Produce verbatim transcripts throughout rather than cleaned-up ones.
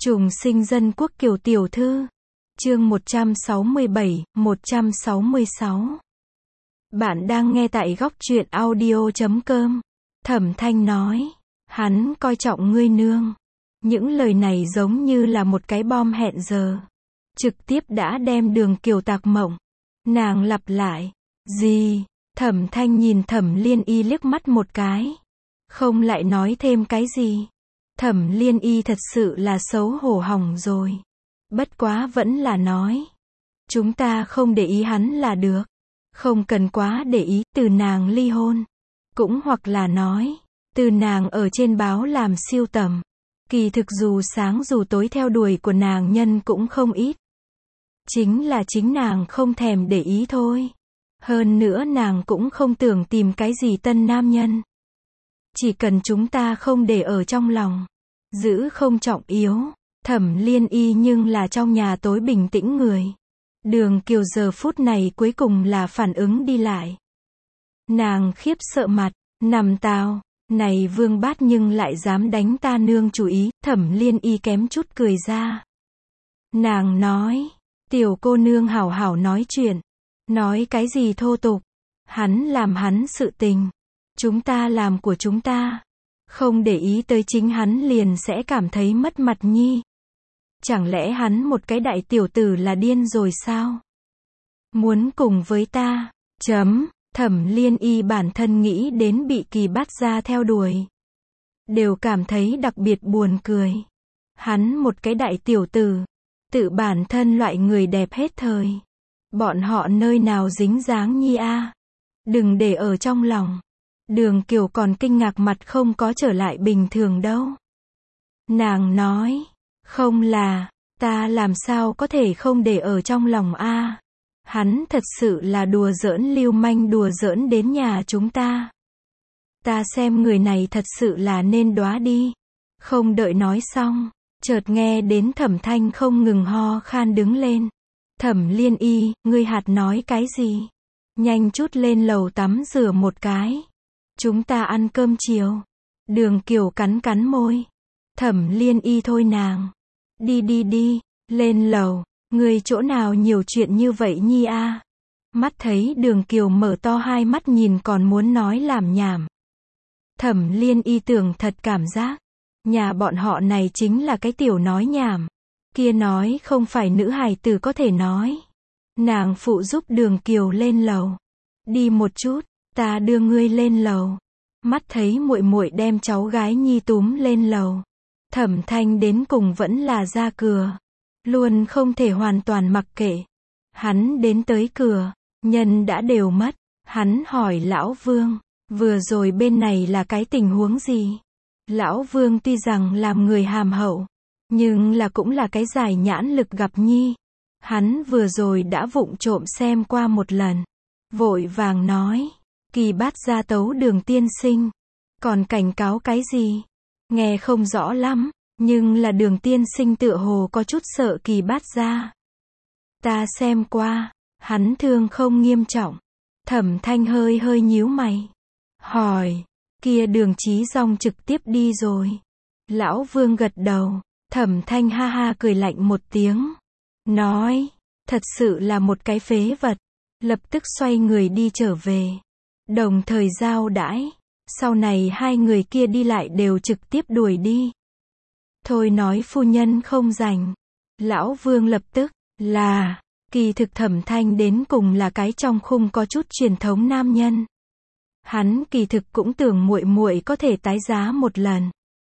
Trùng sinh dân quốc Kiều tiểu thư. Chương một trăm sáu mươi bảy, một trăm sáu mươi sáu. Bạn đang nghe tại góc truyện audio chấm com. Thẩm Thanh nói, hắn coi trọng ngươi nương. Những lời này giống như là một cái bom hẹn giờ. Trực tiếp đã đem Đường Kiều tạc mộng. Nàng lặp lại, gì? Thẩm Thanh nhìn Thẩm Liên Y liếc mắt một cái. Không lại nói thêm cái gì. Thẩm Liên Y thật sự là xấu hổ hỏng rồi. Bất quá vẫn là nói. Chúng ta không để ý hắn là được. Không cần quá để ý, từ nàng ly hôn. Cũng hoặc là nói, từ nàng ở trên báo làm siêu tầm. Kỳ thực dù sáng dù tối theo đuổi của nàng nhân cũng không ít. Chính là chính nàng không thèm để ý thôi. Hơn nữa nàng cũng không tưởng tìm cái gì tân nam nhân. Chỉ cần chúng ta không để ở trong lòng. Giữ không trọng yếu. Thẩm Liên Y nhưng là trong nhà tối bình tĩnh người. Đường Kiều giờ phút này cuối cùng là phản ứng đi lại. Nàng khiếp sợ mặt, nằm tao, này Vương Bát nhưng lại dám đánh ta nương chủ ý, Thẩm Liên Y kém chút cười ra. Nàng nói, tiểu cô nương hảo hảo nói chuyện, nói cái gì thô tục, hắn làm hắn sự tình, chúng ta làm của chúng ta, không để ý tới chính hắn liền sẽ cảm thấy mất mặt nhi. Chẳng lẽ hắn một cái đại tiểu tử là điên rồi sao? Muốn cùng với ta, chấm, Thẩm Liên Y bản thân nghĩ đến bị Kỳ Bát Gia theo đuổi. Đều cảm thấy đặc biệt buồn cười. Hắn một cái đại tiểu tử, tự bản thân loại người đẹp hết thời. Bọn họ nơi nào dính dáng nhi a? Đừng để ở trong lòng. Đường Kiều còn kinh ngạc mặt không có trở lại bình thường đâu. Nàng nói, không là, ta làm sao có thể không để ở trong lòng a? Hắn thật sự là đùa giỡn lưu manh đùa giỡn đến nhà chúng ta. Ta xem người này thật sự là nên đóa đi. Không đợi nói xong, chợt nghe đến Thẩm Thanh không ngừng ho khan đứng lên. Thẩm Liên Y, ngươi hạt nói cái gì? Nhanh chút lên lầu tắm rửa một cái. Chúng ta ăn cơm chiều. Đường Kiều cắn cắn môi. Thẩm Liên Y thôi nàng. Đi đi đi, lên lầu. Người chỗ nào nhiều chuyện như vậy nhi a? Mắt thấy Đường Kiều mở to hai mắt nhìn còn muốn nói làm nhảm. Thẩm Liên Y tưởng thật cảm giác. Nhà bọn họ này chính là cái tiểu nói nhảm. Kia nói không phải nữ hài tử có thể nói. Nàng phụ giúp Đường Kiều lên lầu. Đi một chút, ta đưa ngươi lên lầu. Mắt thấy muội muội đem cháu gái nhi túm lên lầu. Thẩm Thanh đến cùng vẫn là ra cửa. Luôn không thể hoàn toàn mặc kệ. Hắn đến tới cửa, nhân đã đều mất. Hắn hỏi Lão Vương, vừa rồi bên này là cái tình huống gì? Lão Vương tuy rằng làm người hàm hậu, nhưng là cũng là cái giải nhãn lực gặp nhi. Hắn vừa rồi đã vụng trộm xem qua một lần. Vội vàng nói, Kỳ Bát Gia tấu Đường tiên sinh. Còn cảnh cáo cái gì? Nghe không rõ lắm. Nhưng là Đường tiên sinh tựa hồ có chút sợ Kỳ Bát Gia. Ta xem qua, hắn thương không nghiêm trọng. Thẩm Thanh hơi hơi nhíu mày. Hỏi, kia Đường Chí Dong trực tiếp đi rồi. Lão Vương gật đầu. Thẩm Thanh ha ha cười lạnh một tiếng. Nói, thật sự là một cái phế vật. Lập tức xoay người đi trở về. Đồng thời giao đãi. Sau này hai người kia đi lại đều trực tiếp đuổi đi. Thôi nói phu nhân không rảnh. Lão Vương lập tức, là, kỳ thực Thẩm Thanh đến cùng là cái trong khung có chút truyền thống nam nhân. Hắn kỳ thực cũng tưởng muội muội có thể tái giá một lần.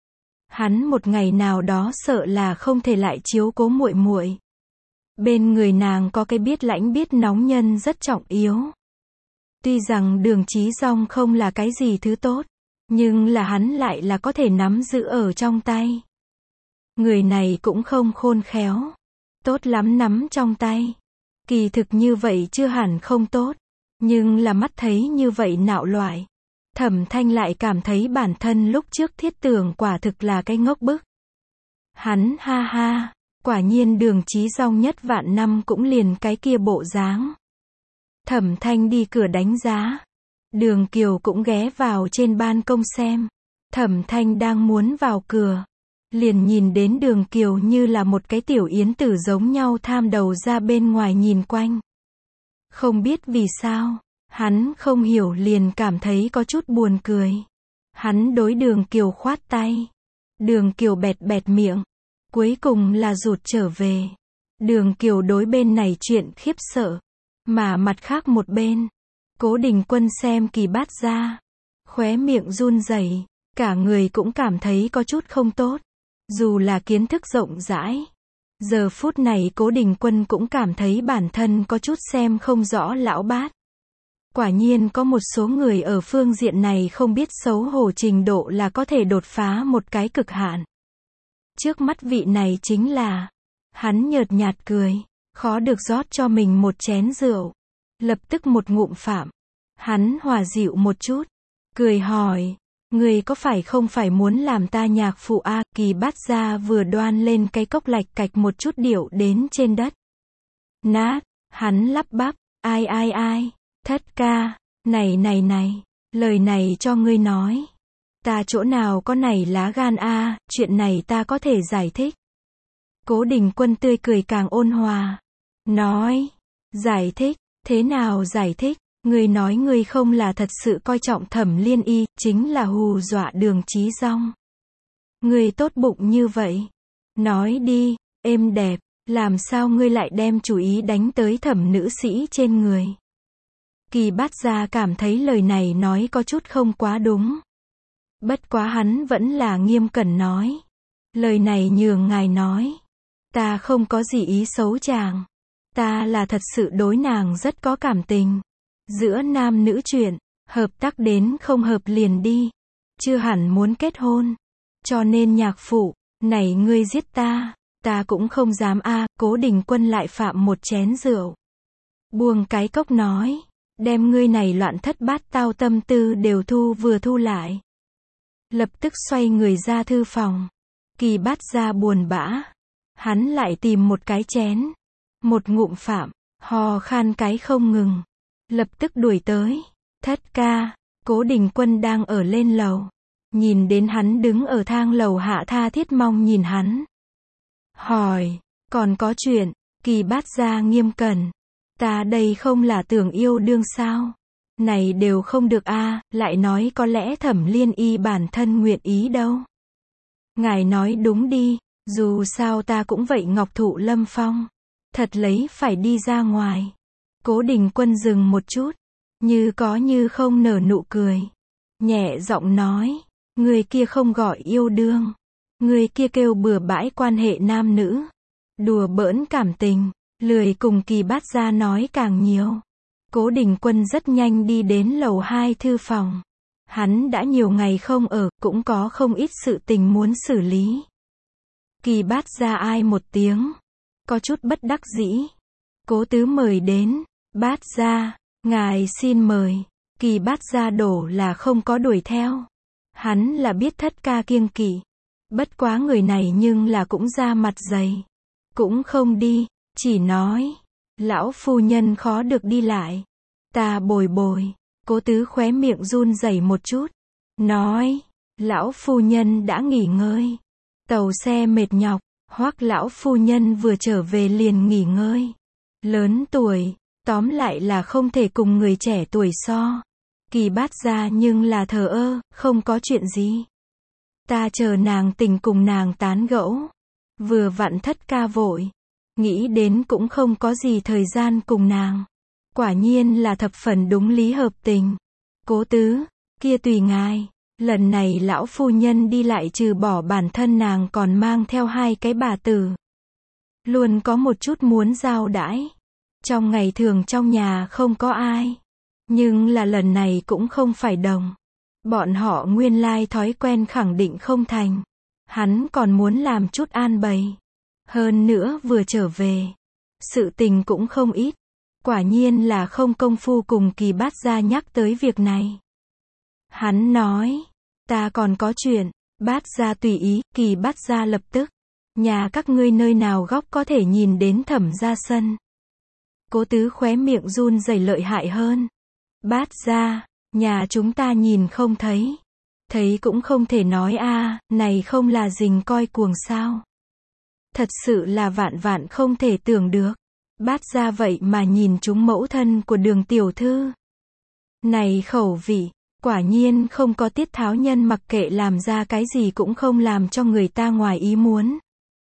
Hắn một ngày nào đó sợ là không thể lại chiếu cố muội muội. Bên người nàng có cái biết lãnh biết nóng nhân rất trọng yếu. Tuy rằng Đường Chí Dong không là cái gì thứ tốt, nhưng là hắn lại là có thể nắm giữ ở trong tay. Người này cũng không khôn khéo. Tốt lắm nắm trong tay. Kỳ thực như vậy chưa hẳn không tốt. Nhưng là mắt thấy như vậy nạo loại. Thẩm Thanh lại cảm thấy bản thân lúc trước thiết tưởng quả thực là cái ngốc bức. Hắn ha ha. Quả nhiên Đường Chí Dong nhất vạn năm cũng liền cái kia bộ dáng. Thẩm Thanh đi cửa đánh giá. Đường Kiều cũng ghé vào trên ban công xem. Thẩm Thanh đang muốn vào cửa. liền nhìn đến Đường Kiều như là một cái tiểu yến tử giống nhau tham đầu ra bên ngoài nhìn quanh. Không biết vì sao, hắn không hiểu liền cảm thấy có chút buồn cười. Hắn đối Đường Kiều khoát tay. Đường Kiều bẹt bẹt miệng. Cuối cùng là rụt trở về. Đường Kiều đối bên này chuyện khiếp sợ. Mà mặt khác một bên, Cố Đình Quân xem Kỳ Bát Gia, khóe miệng run rẩy, cả người cũng cảm thấy có chút không tốt. Dù là kiến thức rộng rãi, giờ phút này Cố Đình Quân cũng cảm thấy bản thân có chút xem không rõ lão bát. Quả nhiên có một số người ở phương diện này không biết xấu hổ trình độ là có thể đột phá một cái cực hạn. Trước mắt vị này chính là, hắn nhợt nhạt cười, khó được rót cho mình một chén rượu. Lập tức một ngụm phạm. Hắn hòa dịu một chút, cười hỏi, người có phải không phải muốn làm ta nhạc phụ a? Kỳ Bát Gia vừa đoan lên cái cốc lạch cạch một chút điệu đến trên đất. Nát, hắn lắp bắp, ai ai ai, thất ca, này này này, lời này cho ngươi nói. Ta chỗ nào có này lá gan a, chuyện này ta có thể giải thích. Cố Đình Quân tươi cười càng ôn hòa. Nói, giải thích, thế nào giải thích? Ngươi nói ngươi không là thật sự coi trọng Thẩm Liên Y, chính là hù dọa Đường Chí Dong. Ngươi tốt bụng như vậy. Nói đi, êm đẹp, làm sao ngươi lại đem chủ ý đánh tới Thẩm nữ sĩ trên người? Kỳ Bát Gia cảm thấy lời này nói có chút không quá đúng. Bất quá hắn vẫn là nghiêm cẩn nói. Lời này nhường ngài nói. Ta không có gì ý xấu chàng. Ta là thật sự đối nàng rất có cảm tình. Giữa nam nữ chuyện, hợp tác đến không hợp liền đi. Chưa hẳn muốn kết hôn. Cho nên nhạc phụ, này ngươi giết ta, ta cũng không dám a. Cố Đình Quân lại phạm một chén rượu. Buông cái cốc nói, đem ngươi này loạn thất bát tao tâm tư đều thu vừa thu lại. Lập tức xoay người ra thư phòng. Kỳ Bát Gia buồn bã. Hắn lại tìm một cái chén. Một ngụm phạm, hò khan cái không ngừng. Lập tức đuổi tới. Thất ca, Cố Đình Quân đang ở lên lầu. Nhìn đến hắn đứng ở thang lầu hạ tha thiết mong nhìn hắn. Hỏi, còn có chuyện? Kỳ Bát Gia nghiêm cẩn. Ta đây không là tưởng yêu đương sao? Này đều không được a, lại nói có lẽ Thẩm Liên Y bản thân nguyện ý đâu. Ngài nói đúng đi, dù sao ta cũng vậy ngọc thụ lâm phong. Thật lấy phải đi ra ngoài. Cố Đình Quân dừng một chút, như có như không nở nụ cười. Nhẹ giọng nói, người kia không gọi yêu đương. Người kia kêu bừa bãi quan hệ nam nữ. Đùa bỡn cảm tình, lười cùng Kỳ Bát Gia nói càng nhiều. Cố Đình Quân rất nhanh đi đến lầu hai thư phòng. Hắn đã nhiều ngày không ở, cũng có không ít sự tình muốn xử lý. Kỳ Bát Gia ai một tiếng. Có chút bất đắc dĩ. Cố tứ mời đến. Bát Gia, ngài xin mời. Kỳ Bát Gia đổ là không có đuổi theo. Hắn là biết thất ca kiêng kỵ. Bất quá người này nhưng là cũng ra mặt dày. Cũng không đi, chỉ nói. Lão phu nhân khó được đi lại. Ta bồi bồi. Cố tứ khóe miệng run rẩy một chút. Nói, lão phu nhân đã nghỉ ngơi. Tàu xe mệt nhọc. Hoắc lão phu nhân vừa trở về liền nghỉ ngơi. Lớn tuổi, tóm lại là không thể cùng người trẻ tuổi so. Kỳ Bát Gia nhưng là thờ ơ, không có chuyện gì. Ta chờ nàng tỉnh cùng nàng tán gẫu. Vừa vặn thất ca vội. Nghĩ đến cũng không có gì thời gian cùng nàng. Quả nhiên là thập phần đúng lý hợp tình. Cố tứ, kia tùy ngài. Lần này lão phu nhân đi lại trừ bỏ bản thân nàng còn mang theo hai cái bà tử. Luôn có một chút muốn giao đãi. Trong ngày thường trong nhà không có ai. Nhưng là lần này cũng không phải đồng. Bọn họ nguyên lai thói quen khẳng định không thành. Hắn còn muốn làm chút an bày. Hơn nữa vừa trở về. Sự tình cũng không ít. Quả nhiên là không công phu cùng Kỳ Bát Gia nhắc tới việc này. Hắn nói. Ta còn có chuyện. Bát Gia tùy ý. Kỳ Bát Gia lập tức. Nhà các ngươi nơi nào góc có thể nhìn đến Thẩm gia sân. Cố tứ khóe miệng run rẩy lợi hại hơn. Bát Gia, nhà chúng ta nhìn không thấy. Thấy cũng không thể nói a, này không là rình coi cuồng sao. Thật sự là vạn vạn không thể tưởng được. Bát Gia vậy mà nhìn trúng mẫu thân của Đường tiểu thư. Này khẩu vị, quả nhiên không có tiết tháo nhân, mặc kệ làm ra cái gì cũng không làm cho người ta ngoài ý muốn.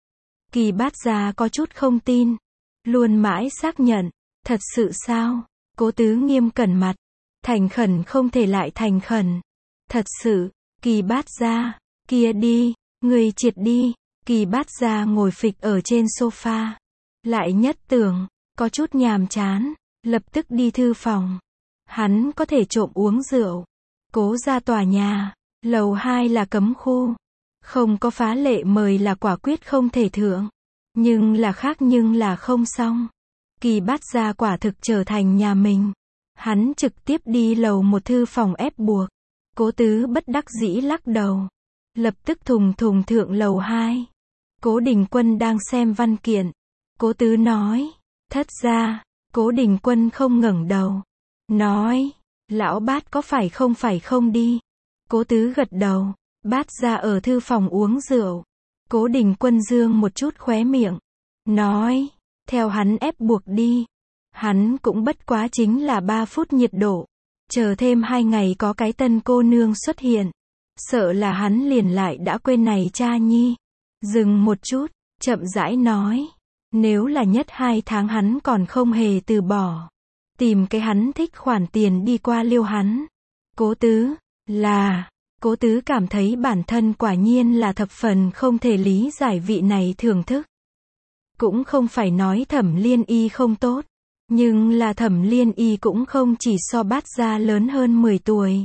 Kỳ Bát Gia có chút không tin, luôn mãi xác nhận, thật sự sao? Cố Tứ nghiêm cẩn mặt, thành khẩn không thể lại thành khẩn. Thật sự, Kỳ Bát Gia, kia đi, người triệt đi. Kỳ Bát Gia ngồi phịch ở trên sofa, lại nhất tưởng, có chút nhàm chán, lập tức đi thư phòng. Hắn có thể trộm uống rượu. Cố gia tòa nhà, lầu hai là cấm khu. Không có phá lệ mời là quả quyết không thể thượng. Nhưng là khác nhưng là không xong. Kỳ Bát Gia quả thực trở thành nhà mình. Hắn trực tiếp đi lầu một thư phòng ép buộc. Cố Tứ bất đắc dĩ lắc đầu. Lập tức thùng thùng thượng lầu hai. Cố Đình Quân đang xem văn kiện. Cố Tứ nói, thất gia. Cố Đình Quân không ngẩng đầu. Nói, lão Bát có phải không phải không đi. Cố Tứ gật đầu. Bát gia ở thư phòng uống rượu. Cố Đình Quân dương một chút khóe miệng. Nói, theo hắn ép buộc đi. Hắn cũng bất quá chính là ba phút nhiệt độ. Chờ thêm hai ngày có cái tân cô nương xuất hiện. Sợ là hắn liền lại đã quên này cha nhi. Dừng một chút, chậm rãi nói. Nếu là nhất hai tháng hắn còn không hề từ bỏ. Tìm cái hắn thích khoản tiền đi qua liêu hắn. Cố Tứ, là, Cố Tứ cảm thấy bản thân quả nhiên là thập phần không thể lý giải vị này thưởng thức. Cũng không phải nói Thẩm Liên Y không tốt. Nhưng là Thẩm Liên Y cũng không chỉ so Bát Gia lớn hơn mười tuổi.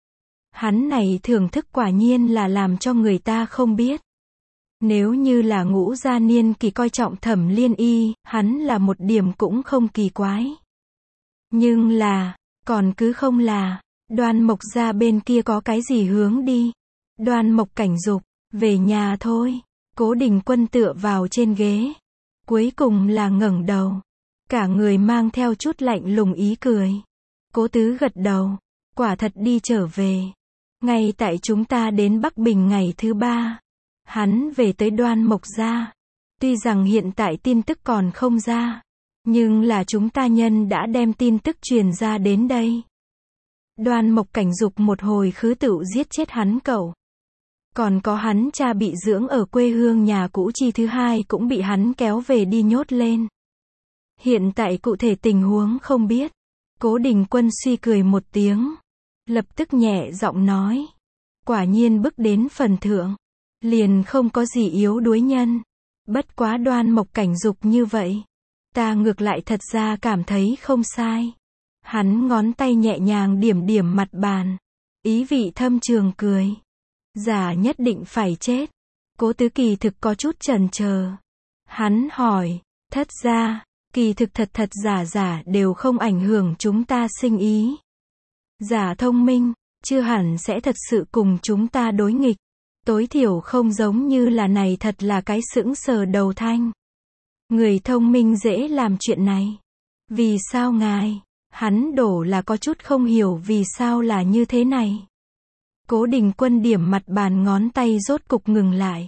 Hắn này thưởng thức quả nhiên là làm cho người ta không biết. Nếu như là Ngũ gia niên kỳ coi trọng Thẩm Liên Y, hắn là một điểm cũng không kỳ quái. Nhưng là, còn cứ không là, Đoan Mộc gia bên kia có cái gì hướng đi. Đoan Mộc Cảnh Dục, về nhà thôi. Cố Đình Quân tựa vào trên ghế. Cuối cùng là ngẩng đầu. Cả người mang theo chút lạnh lùng ý cười. Cố Tứ gật đầu. Quả thật đi trở về. Ngay tại chúng ta đến Bắc Bình ngày thứ ba. Hắn về tới Đoan Mộc gia. Tuy rằng hiện tại tin tức còn không ra. Nhưng là chúng ta nhân đã đem tin tức truyền ra đến đây. Đoan Mộc Cảnh Dục một hồi khứ tựu giết chết hắn cậu. Còn có hắn cha bị dưỡng ở quê hương nhà cũ chi thứ hai cũng bị hắn kéo về đi nhốt lên. Hiện tại cụ thể tình huống không biết. Cố Đình Quân suy cười một tiếng. Lập tức nhẹ giọng nói. Quả nhiên bước đến phần thượng. Liền không có gì yếu đuối nhân. Bất quá Đoan Mộc Cảnh Dục như vậy. Ta ngược lại thật ra cảm thấy không sai. Hắn ngón tay nhẹ nhàng điểm điểm mặt bàn. Ý vị thâm trường cười. Giả nhất định phải chết. Cố Tứ kỳ thực có chút chần chờ. Hắn hỏi, thất gia, kỳ thực thật thật giả giả đều không ảnh hưởng chúng ta sinh ý. Giả thông minh, chưa hẳn sẽ thật sự cùng chúng ta đối nghịch. Tối thiểu không giống như là này thật là cái sững sờ đầu thanh. Người thông minh dễ làm chuyện này. Vì sao ngài? Hắn đổ là có chút không hiểu vì sao là như thế này. Cố Đình Quân điểm mặt bàn ngón tay rốt cục ngừng lại.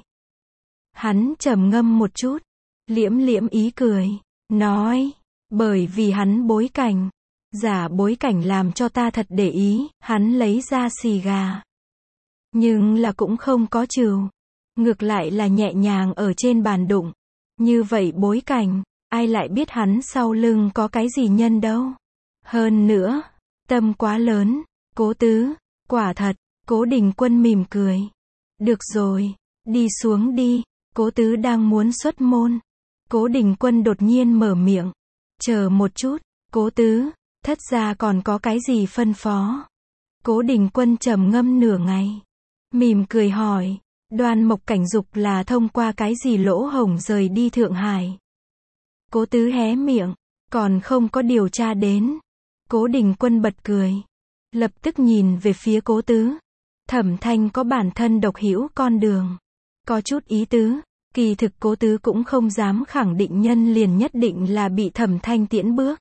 Hắn trầm ngâm một chút. Liễm liễm ý cười. Nói. Bởi vì hắn bối cảnh. Giả bối cảnh làm cho ta thật để ý. Hắn lấy ra xì gà. Nhưng là cũng không có trừ. Ngược lại là nhẹ nhàng ở trên bàn đụng. Như vậy bối cảnh. Ai lại biết hắn sau lưng có cái gì nhân đâu. Hơn nữa. Tâm quá lớn. Cố Tứ. Quả thật. Cố Đình Quân mỉm cười. Được rồi. Đi xuống đi. Cố Tứ đang muốn xuất môn. Cố Đình Quân đột nhiên mở miệng. Chờ một chút. Cố Tứ. Thất gia còn có cái gì phân phó. Cố Đình Quân trầm ngâm nửa ngày. Mỉm cười hỏi. Đoan Mộc Cảnh Dục là thông qua cái gì lỗ hổng rời đi Thượng Hải. Cố Tứ hé miệng. Còn không có điều tra đến. Cố Đình Quân bật cười. Lập tức nhìn về phía Cố Tứ. Thẩm Thanh có bản thân độc hữu con đường. Có chút ý tứ. Kỳ thực Cố Tứ cũng không dám khẳng định nhân liền nhất định là bị Thẩm Thanh tiễn bước.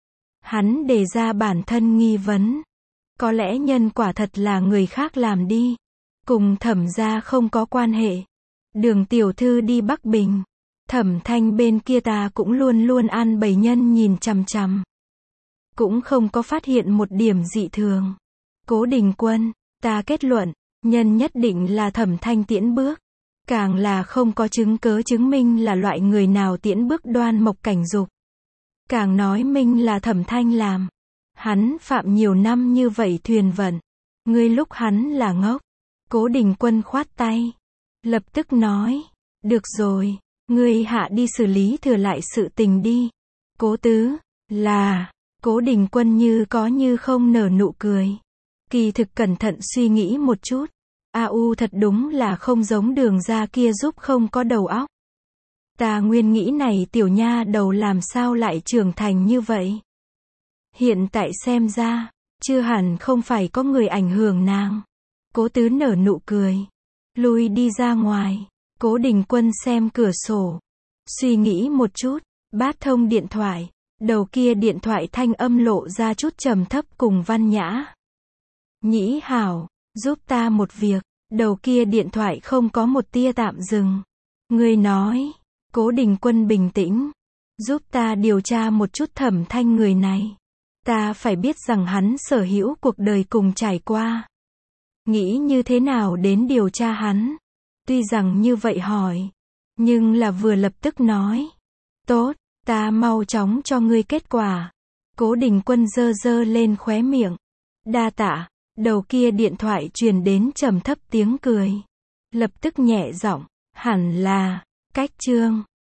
Hắn đề ra bản thân nghi vấn. Có lẽ nhân quả thật là người khác làm đi. cùng Thẩm gia không có quan hệ. Đường tiểu thư đi Bắc Bình. Thẩm Thanh bên kia ta cũng luôn luôn an bầy nhân nhìn chằm chằm. Cũng không có phát hiện một điểm dị thường. Cố Đình Quân, ta kết luận, nhân nhất định là Thẩm Thanh tiễn bước. Càng là không có chứng cớ chứng minh là loại người nào tiễn bước Đoan Mộc Cảnh Dục. Càng nói minh là Thẩm Thanh làm. Hắn phạm nhiều năm như vậy thuyền vận. Ngươi lúc hắn là ngốc. Cố Đình Quân khoát tay. Lập tức nói. Được rồi. Ngươi hạ đi xử lý thừa lại sự tình đi. Cố tứ. Là. Cố Đình Quân như có như không nở nụ cười. Kỳ thực cẩn thận suy nghĩ một chút. A U thật đúng là không giống Đường gia kia giúp không có đầu óc. Ta nguyên nghĩ này tiểu nha đầu làm sao lại trưởng thành như vậy. Hiện tại xem ra, chưa hẳn không phải có người ảnh hưởng nàng. Cố tứ nở nụ cười. Lui đi ra ngoài. Cố Đình Quân xem cửa sổ. Suy nghĩ một chút. Bát thông điện thoại. Đầu kia điện thoại thanh âm lộ ra chút trầm thấp cùng văn nhã. Nhĩ hảo, giúp ta một việc. Đầu kia điện thoại không có một tia tạm dừng. Ngươi nói. Cố Đình Quân bình tĩnh. Giúp ta điều tra một chút Thẩm Thanh người này. Ta phải biết rằng hắn sở hữu cuộc đời cùng trải qua. Nghĩ như thế nào đến điều tra hắn. Tuy rằng như vậy hỏi. Nhưng là vừa lập tức nói. Tốt, ta mau chóng cho ngươi kết quả. Cố Đình Quân giơ giơ lên khóe miệng. Đa tạ. Đầu kia điện thoại truyền đến trầm thấp tiếng cười. Lập tức nhẹ giọng. Hẳn là. Cách chương.